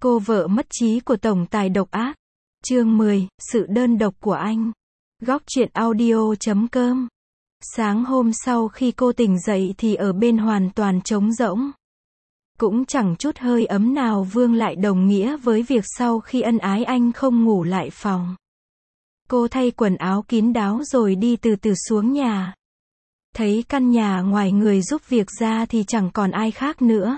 Cô vợ mất trí của tổng tài độc ác. Chương 10, sự đơn độc của anh. Góc truyện audio.com. Sáng hôm sau khi cô tỉnh dậy thì ở bên hoàn toàn trống rỗng. Cũng chẳng chút hơi ấm nào vương lại đồng nghĩa với việc sau khi ân ái anh không ngủ lại phòng. Cô thay quần áo kín đáo rồi đi từ từ xuống nhà. Thấy căn nhà ngoài người giúp việc ra thì chẳng còn ai khác nữa.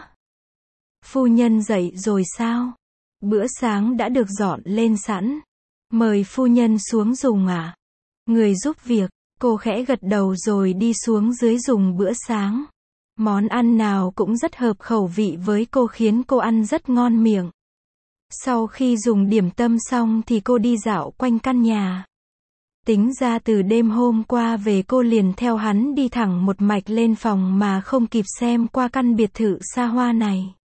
Phu nhân dậy rồi sao? Bữa sáng đã được dọn lên sẵn. Mời phu nhân xuống dùng à? Người giúp việc, cô khẽ gật đầu rồi đi xuống dưới dùng bữa sáng. Món ăn nào cũng rất hợp khẩu vị với cô khiến cô ăn rất ngon miệng. Sau khi dùng điểm tâm xong thì cô đi dạo quanh căn nhà. Tính ra từ đêm hôm qua về cô liền theo hắn đi thẳng một mạch lên phòng mà không kịp xem qua căn biệt thự xa hoa này.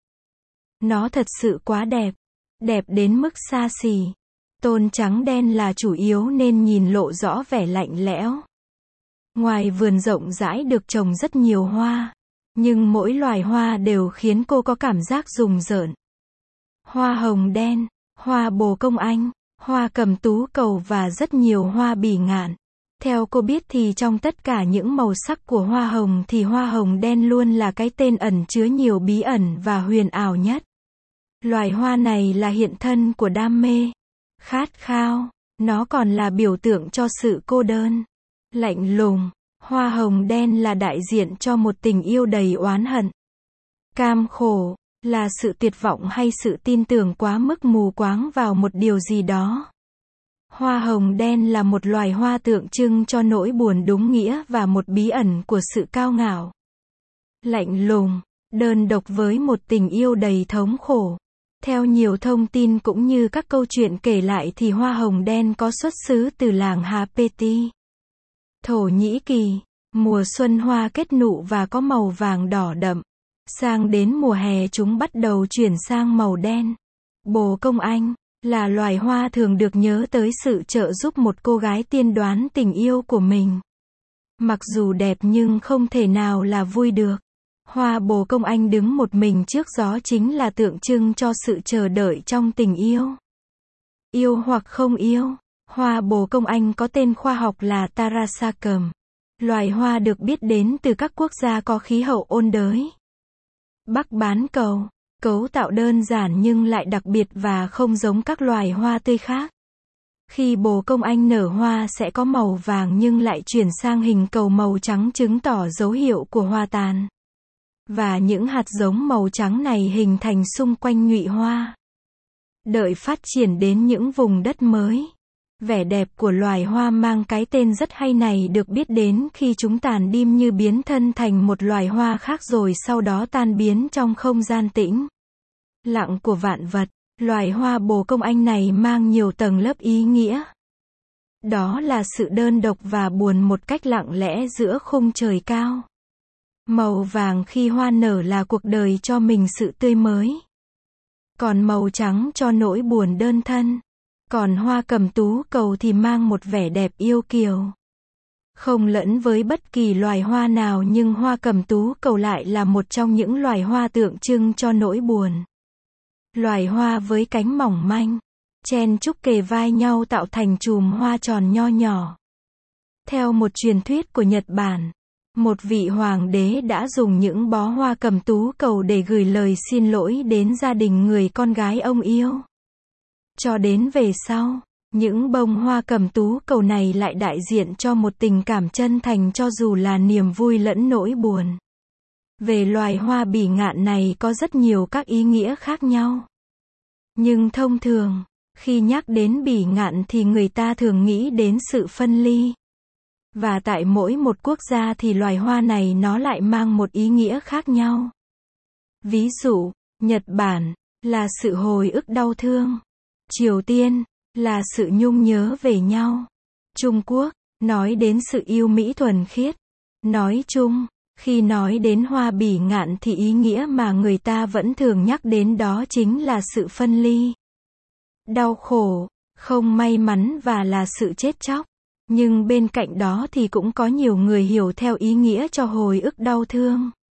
Nó thật sự quá đẹp. Đẹp đến mức xa xỉ. Tôn trắng đen là chủ yếu nên nhìn lộ rõ vẻ lạnh lẽo. Ngoài vườn rộng rãi được trồng rất nhiều hoa. Nhưng mỗi loài hoa đều khiến cô có cảm giác rùng rợn. Hoa hồng đen, hoa bồ công anh, hoa cẩm tú cầu và rất nhiều hoa bỉ ngạn. Theo cô biết thì trong tất cả những màu sắc của hoa hồng thì hoa hồng đen luôn là cái tên ẩn chứa nhiều bí ẩn và huyền ảo nhất. Loài hoa này là hiện thân của đam mê, khát khao, nó còn là biểu tượng cho sự cô đơn, lạnh lùng. Hoa hồng đen là đại diện cho một tình yêu đầy oán hận. Cam khổ, là sự tuyệt vọng hay sự tin tưởng quá mức mù quáng vào một điều gì đó. Hoa hồng đen là một loài hoa tượng trưng cho nỗi buồn đúng nghĩa và một bí ẩn của sự cao ngạo. Lạnh lùng, đơn độc với một tình yêu đầy thống khổ. Theo nhiều thông tin cũng như các câu chuyện kể lại thì hoa hồng đen có xuất xứ từ làng Hapeti, Thổ Nhĩ Kỳ. Mùa xuân hoa kết nụ và có màu vàng đỏ đậm. Sang đến mùa hè chúng bắt đầu chuyển sang màu đen. Bồ công anh là loài hoa thường được nhớ tới sự trợ giúp một cô gái tiên đoán tình yêu của mình. Mặc dù đẹp nhưng không thể nào là vui được. Hoa bồ công anh đứng một mình trước gió chính là tượng trưng cho sự chờ đợi trong tình yêu. Yêu hoặc không yêu. Hoa bồ công anh có tên khoa học là Tarasacum. Loài hoa được biết đến từ các quốc gia có khí hậu ôn đới. Bắc bán cầu, cấu tạo đơn giản nhưng lại đặc biệt và không giống các loài hoa tươi khác. Khi bồ công anh nở hoa sẽ có màu vàng nhưng lại chuyển sang hình cầu màu trắng chứng tỏ dấu hiệu của hoa tàn. Và những hạt giống màu trắng này hình thành xung quanh nhụy hoa. Đợi phát triển đến những vùng đất mới. Vẻ đẹp của loài hoa mang cái tên rất hay này được biết đến khi chúng tàn đi như biến thân thành một loài hoa khác rồi sau đó tan biến trong không gian tĩnh lặng của vạn vật. Loài hoa bồ công anh này mang nhiều tầng lớp ý nghĩa. Đó là sự đơn độc và buồn một cách lặng lẽ giữa khung trời cao. Màu vàng khi hoa nở là cuộc đời cho mình sự tươi mới. Còn màu trắng cho nỗi buồn đơn thân. Còn hoa cẩm tú cầu thì mang một vẻ đẹp yêu kiều. Không lẫn với bất kỳ loài hoa nào nhưng hoa cẩm tú cầu lại là một trong những loài hoa tượng trưng cho nỗi buồn. Loài hoa với cánh mỏng manh, chen chúc kề vai nhau tạo thành chùm hoa tròn nho nhỏ. Theo một truyền thuyết của Nhật Bản, một vị hoàng đế đã dùng những bó hoa cẩm tú cầu để gửi lời xin lỗi đến gia đình người con gái ông yêu. Cho đến về sau, những bông hoa cẩm tú cầu này lại đại diện cho một tình cảm chân thành cho dù là niềm vui lẫn nỗi buồn. Về loài hoa bỉ ngạn này có rất nhiều các ý nghĩa khác nhau. Nhưng thông thường, khi nhắc đến bỉ ngạn thì người ta thường nghĩ đến sự phân ly. Và tại mỗi một quốc gia thì loài hoa này nó lại mang một ý nghĩa khác nhau. Ví dụ, Nhật Bản là sự hồi ức đau thương. Triều Tiên là sự nhung nhớ về nhau. Trung Quốc nói đến sự yêu mỹ thuần khiết. Nói chung, khi nói đến hoa bỉ ngạn thì ý nghĩa mà người ta vẫn thường nhắc đến đó chính là sự phân ly, đau khổ, không may mắn và là sự chết chóc. Nhưng bên cạnh đó thì cũng có nhiều người hiểu theo ý nghĩa cho hồi ức đau thương.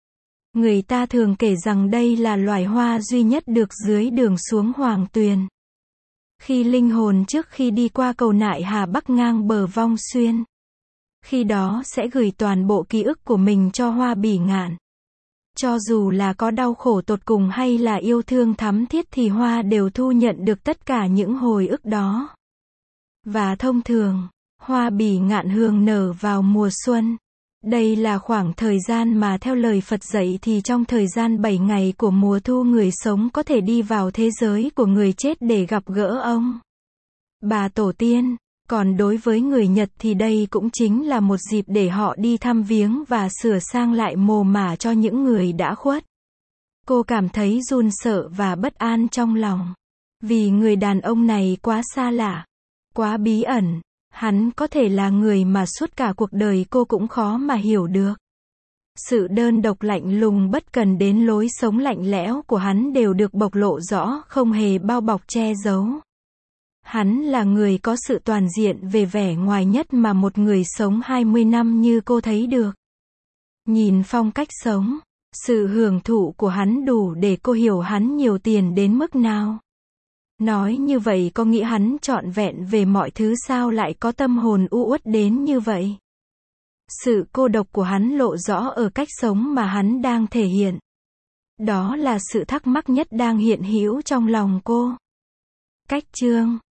Người ta thường kể rằng đây là loài hoa duy nhất được dưới đường xuống Hoàng Tuyền. Khi linh hồn trước khi đi qua cầu Nại Hà bắc ngang bờ Vong Xuyên, khi đó sẽ gửi toàn bộ ký ức của mình cho hoa bỉ ngạn. Cho dù là có đau khổ tột cùng hay là yêu thương thắm thiết thì hoa đều thu nhận được tất cả những hồi ức đó. Và thông thường, hoa bỉ ngạn thường nở vào mùa xuân. Đây là khoảng thời gian mà theo lời Phật dạy thì trong thời gian 7 ngày của mùa thu người sống có thể đi vào thế giới của người chết để gặp gỡ ông bà tổ tiên. Còn đối với người Nhật thì đây cũng chính là một dịp để họ đi thăm viếng và sửa sang lại mồ mả cho những người đã khuất. Cô cảm thấy run sợ và bất an trong lòng. Vì người đàn ông này quá xa lạ, quá bí ẩn. Hắn có thể là người mà suốt cả cuộc đời cô cũng khó mà hiểu được. Sự đơn độc lạnh lùng bất cần đến lối sống lạnh lẽo của hắn đều được bộc lộ rõ, không hề bao bọc che giấu. Hắn là người có sự toàn diện về vẻ ngoài nhất mà một người sống 20 năm như cô thấy được. Nhìn phong cách sống, sự hưởng thụ của hắn đủ để cô hiểu hắn nhiều tiền đến mức nào. Nói như vậy có nghĩa hắn trọn vẹn về mọi thứ sao lại có tâm hồn u uất đến như vậy. Sự cô độc của hắn lộ rõ ở cách sống mà hắn đang thể hiện. Đó là sự thắc mắc nhất đang hiện hữu trong lòng cô. Cách chương